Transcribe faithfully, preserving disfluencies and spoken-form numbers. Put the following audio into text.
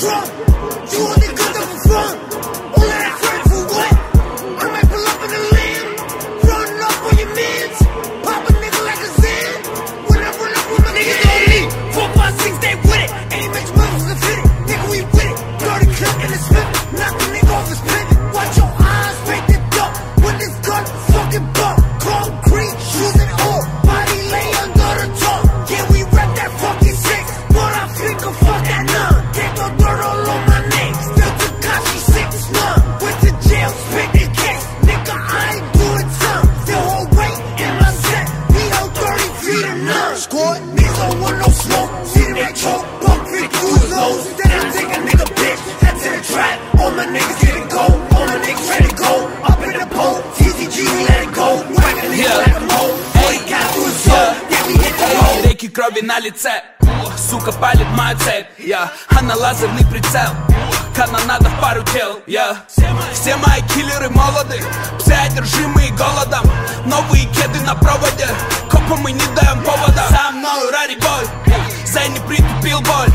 Trump. You only got them for fun. All of that friend for what? I might pull up in the lamb, run up on your mans, pop a nigga like a Zan. When I run up with my niggas on me, four, five, six, they with it. Ain't much money to fit it, nigga we with it. Dirty clip in the spit, knock the nigga off his pivot. Watch your eyes, make the dump. When this gun fucking bump, concrete, shoes and all, body lay under the tongue. Yeah, we rap that fucking six, but I think a fuck that none. Get the dirt all on my name, still Takashi six none. Went to jail, spit the case, nigga I ain't doing time. Still hold weight in my set, we hold thirty feet or none. Squad, niggas don't want no smoke, see them they choke, bump fit through his nose. Then I take a nigga bitch, head to the trap, all my niggas getting gold, all my niggas ready to go, up in the pole, T Z G we let it go, whack a nigga like a mole, forty cat through his soul, yeah we hit the road. Реки крови на лице, сука палит моя цепь, я, а на лазерный прицел, канонада в пару тел, я. Все мои киллеры молоды, все одержимые голодом, новые кеды на проводе, копам мы не даем повода. Со мной ради боль, Зай не притупил боль,